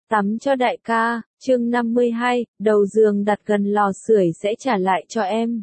Tắm cho đại ca, chương 52, đầu giường đặt gần lò sưởi sẽ trả lại cho em.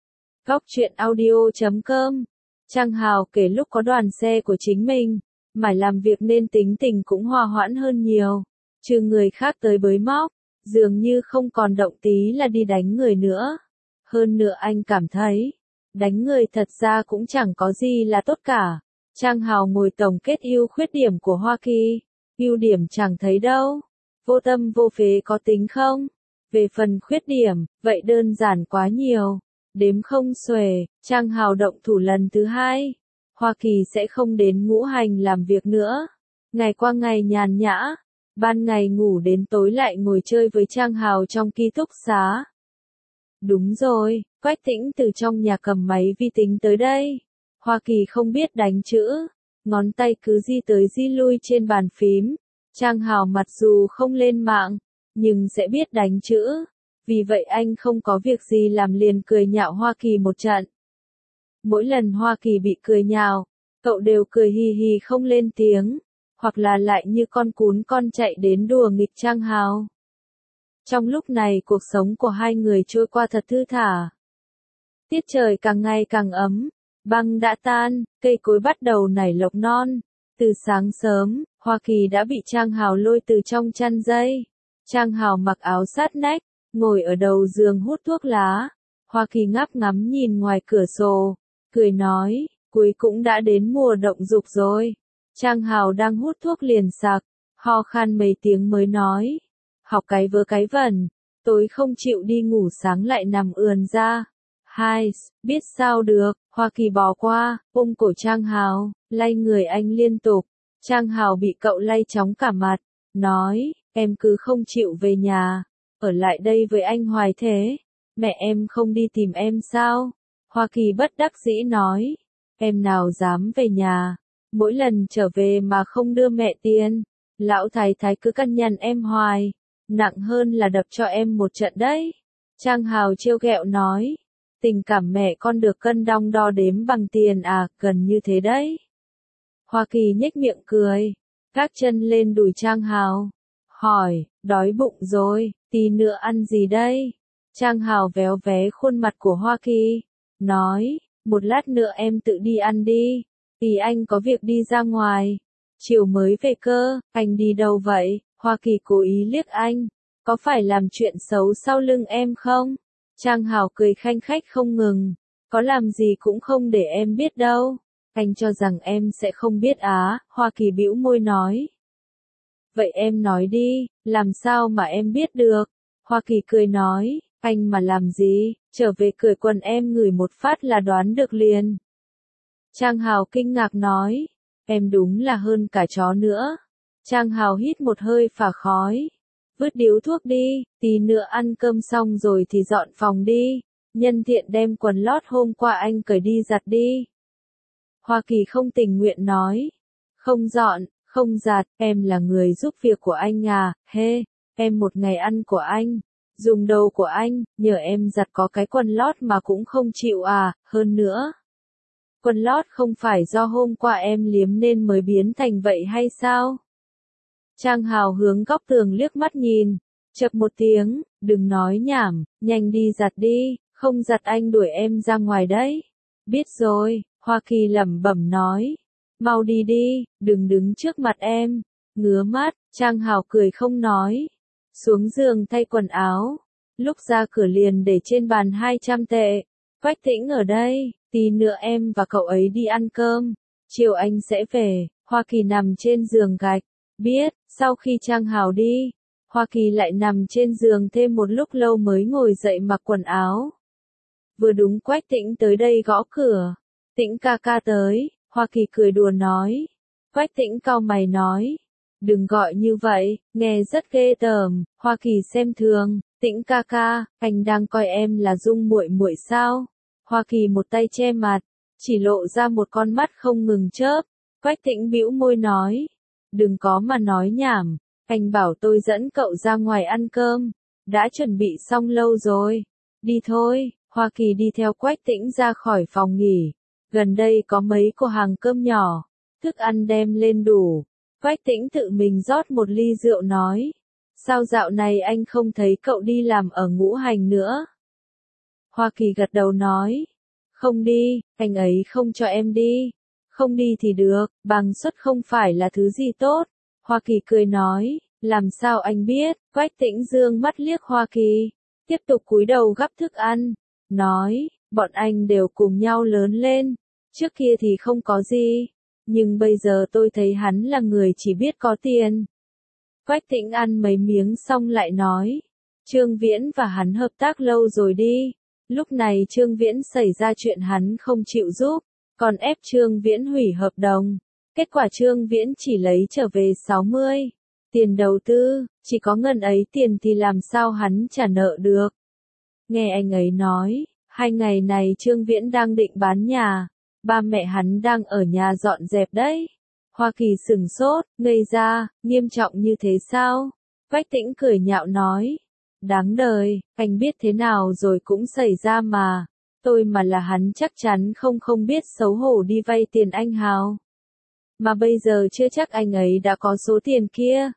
Góc truyện audio.com. Trang Hào kể lúc có đoàn xe của chính mình, mải làm việc nên tính tình cũng hòa hoãn hơn nhiều. Trừ người khác tới bới móc, dường như không còn động tí là đi đánh người nữa. Hơn nữa anh cảm thấy, đánh người thật ra cũng chẳng có gì là tốt cả. Trang Hào ngồi tổng kết ưu khuyết điểm của Hoa Kỳ. Ưu điểm chẳng thấy đâu. Vô tâm vô phế có tính không? Về phần khuyết điểm, vậy đơn giản quá nhiều. Đếm không xuể, Trang Hào động thủ lần thứ 2. Hoa Kỳ sẽ không đến ngũ hành làm việc nữa. Ngày qua ngày nhàn nhã. Ban ngày ngủ đến tối lại ngồi chơi với Trang Hào trong ký túc xá. Đúng rồi, Quách Tĩnh từ trong nhà cầm máy vi tính tới đây. Hoa Kỳ không biết đánh chữ. Ngón tay cứ di tới di lui trên bàn phím. Trang Hào mặc dù không lên mạng, nhưng sẽ biết đánh chữ. Vì vậy anh không có việc gì làm liền cười nhạo Hoa Kỳ một trận. Mỗi lần Hoa Kỳ bị cười nhạo, cậu đều cười hì hì không lên tiếng, hoặc là lại như con cún con chạy đến đùa nghịch Trang Hào. Trong lúc này cuộc sống của hai người trôi qua thật thư thả. Tiết trời càng ngày càng ấm, băng đã tan, cây cối bắt đầu nảy lộc non. Từ sáng sớm, Hoa Kỳ đã bị Trang Hào lôi từ trong chăn dây. Trang Hào mặc áo sát nách, ngồi ở đầu giường hút thuốc lá. Hoa Kỳ ngáp ngắm nhìn ngoài cửa sổ, cười nói, cuối cũng đã đến mùa động dục rồi. Trang Hào đang hút thuốc liền sặc, ho khan mấy tiếng mới nói, học cái vớ cái vẩn, tối không chịu đi ngủ sáng lại nằm ườn ra. Hai, biết sao được, Hoa Kỳ bò qua, ôm cổ Trang Hào, lay người anh liên tục. Trang Hào bị cậu lay chóng cả mặt, nói, em cứ không chịu về nhà, ở lại đây với anh hoài thế, mẹ em không đi tìm em sao? Hoa Kỳ bất đắc dĩ nói, em nào dám về nhà, mỗi lần trở về mà không đưa mẹ tiền, lão thái thái cứ căn nhằn em hoài, nặng hơn là đập cho em một trận đấy. Trang Hào trêu ghẹo nói, tình cảm mẹ con được cân đong đo đếm bằng tiền à, gần như thế đấy. Hoa Kỳ nhếch miệng cười, gác chân lên đùi Trang Hào, hỏi, đói bụng rồi, tí nữa ăn gì đây? Trang Hào véo vé khuôn mặt của Hoa Kỳ, nói, một lát nữa em tự đi ăn đi, tí anh có việc đi ra ngoài, chiều mới về cơ, anh đi đâu vậy? Hoa Kỳ cố ý liếc anh, có phải làm chuyện xấu sau lưng em không? Trang Hào cười khanh khách không ngừng, có làm gì cũng không để em biết đâu. Anh cho rằng em sẽ không biết á, Hoa Kỳ bĩu môi nói. Vậy em nói đi, làm sao mà em biết được? Hoa Kỳ cười nói, anh mà làm gì, trở về cởi quần em ngửi một phát là đoán được liền. Trang Hào kinh ngạc nói, em đúng là hơn cả chó nữa. Trang Hào hít một hơi phả khói, vứt điếu thuốc đi, tí nữa ăn cơm xong rồi thì dọn phòng đi, nhân tiện đem quần lót hôm qua anh cởi đi giặt đi. Hoa Kỳ không tình nguyện nói, không dọn, không giặt, em là người giúp việc của anh à, em một ngày ăn của anh, dùng đầu của anh, nhờ em giặt có cái quần lót mà cũng không chịu à, hơn nữa. Quần lót không phải do hôm qua em liếm nên mới biến thành vậy hay sao? Trang Hào hướng góc tường liếc mắt nhìn, chậc một tiếng, đừng nói nhảm, nhanh đi giặt đi, không giặt anh đuổi em ra ngoài đấy. Biết rồi. Hoa Kỳ lẩm bẩm nói, mau đi đi, đừng đứng trước mặt em, ngứa mắt. Trang Hào cười không nói, xuống giường thay quần áo, lúc ra cửa liền để trên bàn 200 tệ, Quách Tĩnh ở đây, tí nữa em và cậu ấy đi ăn cơm, chiều anh sẽ về. Hoa Kỳ nằm trên giường gạch, biết, sau khi Trang Hào đi, Hoa Kỳ lại nằm trên giường thêm một lúc lâu mới ngồi dậy mặc quần áo. Vừa đúng Quách Tĩnh tới đây gõ cửa. Tĩnh ca ca tới, Hoa Kỳ cười đùa nói. Quách Tĩnh cau mày nói, đừng gọi như vậy, nghe rất ghê tởm. Hoa Kỳ xem thường, Tĩnh ca ca, anh đang coi em là Dung muội muội sao? Hoa Kỳ một tay che mặt, chỉ lộ ra một con mắt không ngừng chớp. Quách Tĩnh bĩu môi nói, đừng có mà nói nhảm, anh bảo tôi dẫn cậu ra ngoài ăn cơm, đã chuẩn bị xong lâu rồi, đi thôi. Hoa Kỳ đi theo Quách Tĩnh ra khỏi phòng nghỉ. Gần đây có mấy cửa hàng cơm nhỏ, thức ăn đem lên đủ. Quách Tĩnh tự mình rót một ly rượu nói, Sao dạo này anh không thấy cậu đi làm ở Ngũ Hành nữa? Hoa Kỳ gật đầu nói. Không đi, anh ấy không cho em đi. Không đi thì được, bằng suất không phải là thứ gì tốt. Hoa Kỳ cười nói, làm sao anh biết? Quách Tĩnh dương mắt liếc Hoa Kỳ, tiếp tục cúi đầu gắp thức ăn, nói, bọn anh đều cùng nhau lớn lên, trước kia thì không có gì, nhưng bây giờ tôi thấy hắn là người chỉ biết có tiền. Quách Tĩnh ăn mấy miếng xong lại nói, Trương Viễn và hắn hợp tác lâu rồi đi, lúc này Trương Viễn xảy ra chuyện hắn không chịu giúp, còn ép Trương Viễn hủy hợp đồng, kết quả Trương Viễn chỉ lấy trở về 60. Tiền đầu tư, chỉ có ngần ấy tiền thì làm sao hắn trả nợ được. Nghe anh ấy nói, 2 ngày này Trương Viễn đang định bán nhà, ba mẹ hắn đang ở nhà dọn dẹp đấy. Hoa Kỳ sửng sốt, ngây ra, nghiêm trọng như thế sao? Quách Tĩnh cười nhạo nói, đáng đời, anh biết thế nào rồi cũng xảy ra mà, tôi mà là hắn chắc chắn không biết xấu hổ đi vay tiền anh Hào. Mà bây giờ chưa chắc anh ấy đã có số tiền kia.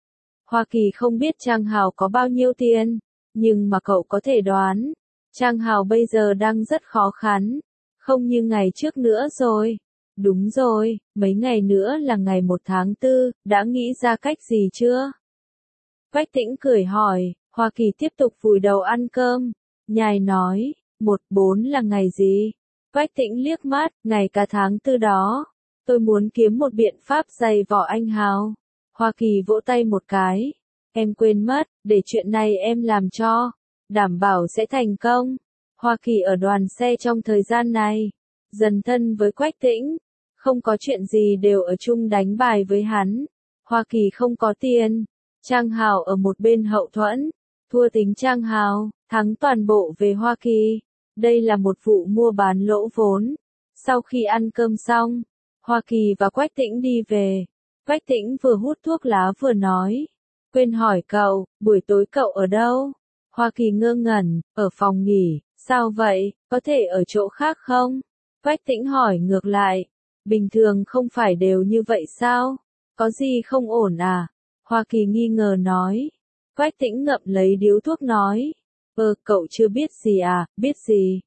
Hoa Kỳ không biết Trang Hào có bao nhiêu tiền, nhưng mà cậu có thể đoán, Trang Hào bây giờ đang rất khó khăn, không như ngày trước nữa rồi. Đúng rồi, mấy ngày nữa là ngày 1 tháng 4, đã nghĩ ra cách gì chưa? Quách Tĩnh cười hỏi, Hoa Kỳ tiếp tục vùi đầu ăn cơm, nhai nói, 14 là ngày gì? Quách Tĩnh liếc mắt, ngày cả tháng 4 đó, tôi muốn kiếm một biện pháp dày vò anh Hào. Hoa Kỳ vỗ tay một cái, em quên mất, để chuyện này em làm cho, đảm bảo sẽ thành công. Hoa Kỳ ở đoàn xe trong thời gian này, dần thân với Quách Tĩnh, không có chuyện gì đều ở chung đánh bài với hắn. Hoa Kỳ không có tiền, Trang Hào ở một bên hậu thuẫn, thua tính Trang Hào, thắng toàn bộ về Hoa Kỳ. Đây là một vụ mua bán lỗ vốn. Sau khi ăn cơm xong, Hoa Kỳ và Quách Tĩnh đi về. Quách Tĩnh vừa hút thuốc lá vừa nói, quên hỏi cậu, buổi tối cậu ở đâu? Hoa Kỳ ngơ ngẩn, ở phòng nghỉ, sao vậy, có thể ở chỗ khác không? Quách Tĩnh hỏi ngược lại, bình thường không phải đều như vậy sao? Có gì không ổn à? Hoa Kỳ nghi ngờ nói. Quách Tĩnh ngậm lấy điếu thuốc nói, cậu chưa biết gì à, biết gì?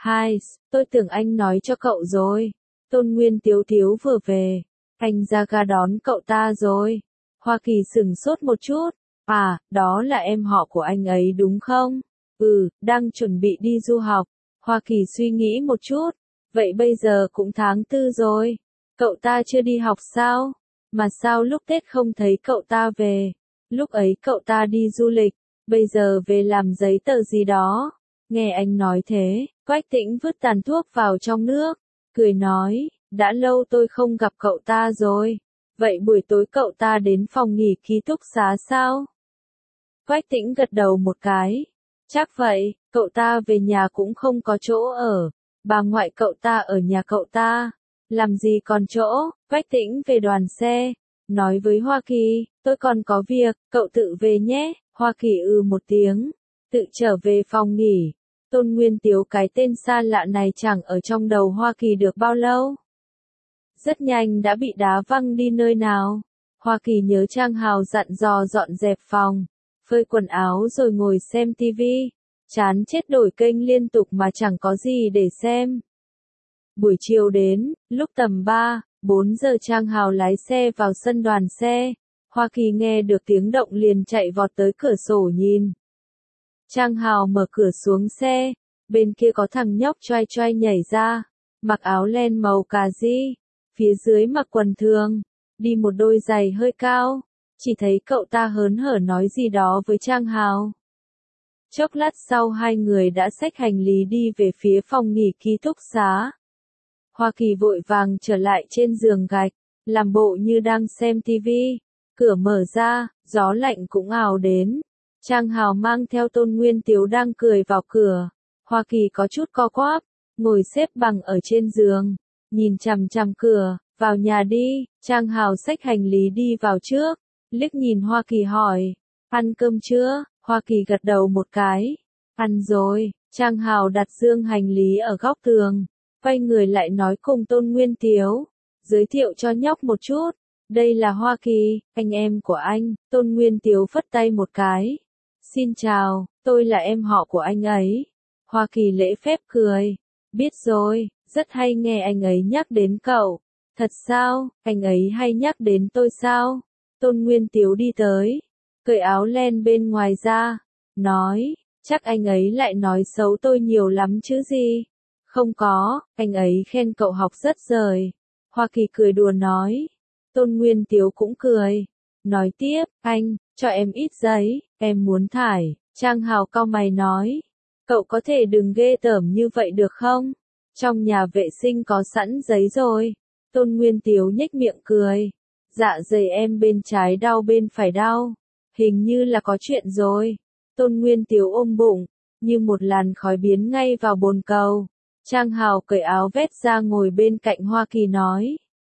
Tôi tưởng anh nói cho cậu rồi. Tôn Nguyên Tiếu Tiếu vừa về, anh ra ga đón cậu ta rồi. Hoa Kỳ sửng sốt một chút, đó là em họ của anh ấy đúng không? Đang chuẩn bị đi du học. Hoa Kỳ suy nghĩ một chút, vậy bây giờ cũng tháng 4 rồi, cậu ta chưa đi học sao? Mà sao lúc Tết không thấy cậu ta về? Lúc ấy cậu ta đi du lịch, bây giờ về làm giấy tờ gì đó. Nghe anh nói thế, Quách Tĩnh vứt tàn thuốc vào trong nước, cười nói, đã lâu tôi không gặp cậu ta rồi. Vậy buổi tối cậu ta đến phòng nghỉ ký túc xá sao? Quách Tĩnh gật đầu một cái. Chắc vậy, cậu ta về nhà cũng không có chỗ ở. Bà ngoại cậu ta ở nhà cậu ta. Làm gì còn chỗ? Quách Tĩnh về đoàn xe, nói với Hoa Kỳ, tôi còn có việc, cậu tự về nhé. Hoa Kỳ một tiếng, tự trở về phòng nghỉ. Tôn Nguyên Tiếu cái tên xa lạ này chẳng ở trong đầu Hoa Kỳ được bao lâu. Rất nhanh đã bị đá văng đi nơi nào. Hoa Kỳ nhớ Trang Hào dặn dò dọn dẹp phòng, phơi quần áo rồi ngồi xem tivi. Chán chết đổi kênh liên tục mà chẳng có gì để xem. Buổi chiều đến, lúc tầm 4 giờ Trang Hào lái xe vào sân đoàn xe. Hoa Kỳ nghe được tiếng động liền chạy vọt tới cửa sổ nhìn. Trang Hào mở cửa xuống xe, bên kia có thằng nhóc choai choai nhảy ra, mặc áo len màu cà ri, phía dưới mặc quần thường, đi một đôi giày hơi cao, chỉ thấy cậu ta hớn hở nói gì đó với Trang Hào. Chốc lát sau hai người đã xách hành lý đi về phía phòng nghỉ ký túc xá. Hoa Kỳ vội vàng trở lại trên giường gạch, làm bộ như đang xem tivi, cửa mở ra, gió lạnh cũng ào đến. Trang Hào mang theo Tôn Nguyên Tiếu đang cười vào cửa. Hoa Kỳ có chút co quắp, ngồi xếp bằng ở trên giường, nhìn chằm chằm cửa, vào nhà đi. Trang Hào xách hành lý đi vào trước, liếc nhìn Hoa Kỳ hỏi, ăn cơm chưa? Hoa Kỳ gật đầu một cái, ăn rồi. Trang Hào đặt dương hành lý ở góc tường, quay người lại nói cùng Tôn Nguyên Tiếu, giới thiệu cho nhóc một chút, Đây là Hoa Kỳ, anh em của anh. Tôn Nguyên Tiếu phất tay một cái. Xin chào, tôi là em họ của anh ấy. Hoa Kỳ lễ phép cười. Biết rồi, rất hay nghe anh ấy nhắc đến cậu. Thật sao, anh ấy hay nhắc đến tôi sao? Tôn Nguyên Tiếu đi tới, cởi áo len bên ngoài ra, nói, chắc anh ấy lại nói xấu tôi nhiều lắm chứ gì. Không có, anh ấy khen cậu học rất giỏi. Hoa Kỳ cười đùa nói. Tôn Nguyên Tiếu cũng cười. Nói tiếp, anh, cho em ít giấy, em muốn thải. Trang Hào cau mày nói. Cậu có thể đừng ghê tởm như vậy được không? Trong nhà vệ sinh có sẵn giấy rồi. Tôn Nguyên Tiếu nhếch miệng cười. Dạ dày em bên trái đau bên phải đau. Hình như là có chuyện rồi. Tôn Nguyên Tiếu ôm bụng, như một làn khói biến ngay vào bồn cầu. Trang Hào cởi áo vest ra ngồi bên cạnh Hoa Kỳ nói.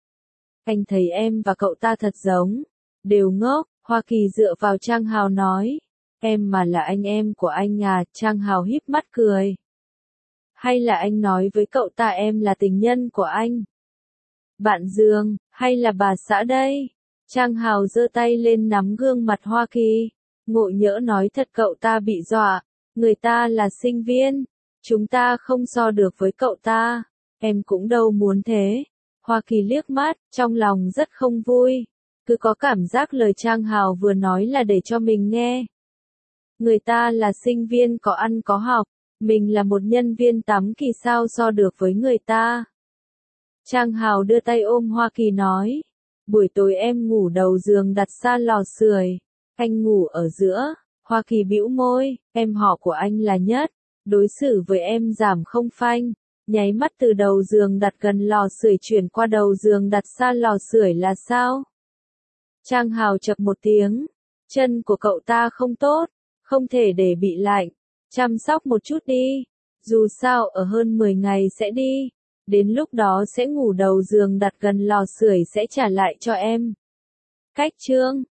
Anh thấy em và cậu ta thật giống. Đều ngốc, Hoa Kỳ dựa vào Trang Hào nói. Em mà là anh em của anh à, Trang Hào híp mắt cười. Hay là anh nói với cậu ta em là tình nhân của anh? Bạn giường, hay là bà xã đây? Trang Hào giơ tay lên nắm gương mặt Hoa Kỳ. Ngộ nhỡ nói thật cậu ta bị dọa. Người ta là sinh viên. Chúng ta không so được với cậu ta. Em cũng đâu muốn thế. Hoa Kỳ liếc mắt, trong lòng rất không vui. Cứ có cảm giác lời Trang Hào vừa nói là để cho mình nghe. Người ta là sinh viên có ăn có học. Mình là một nhân viên tắm kỳ sao so được với người ta. Trang Hào đưa tay ôm Hoa Kỳ nói. Buổi tối em ngủ đầu giường đặt xa lò sưởi. Anh ngủ ở giữa. Hoa Kỳ bĩu môi. Em họ của anh là Nhất. Đối xử với em giảm không phanh. Nháy mắt từ đầu giường đặt gần lò sưởi chuyển qua đầu giường đặt xa lò sưởi là sao? Trang Hào chập một tiếng. Chân của cậu ta không tốt. Không thể để bị lạnh. Chăm sóc một chút đi. Dù sao ở hơn 10 ngày sẽ đi. Đến lúc đó sẽ ngủ đầu giường đặt gần lò sưởi sẽ trả lại cho em. Cách chương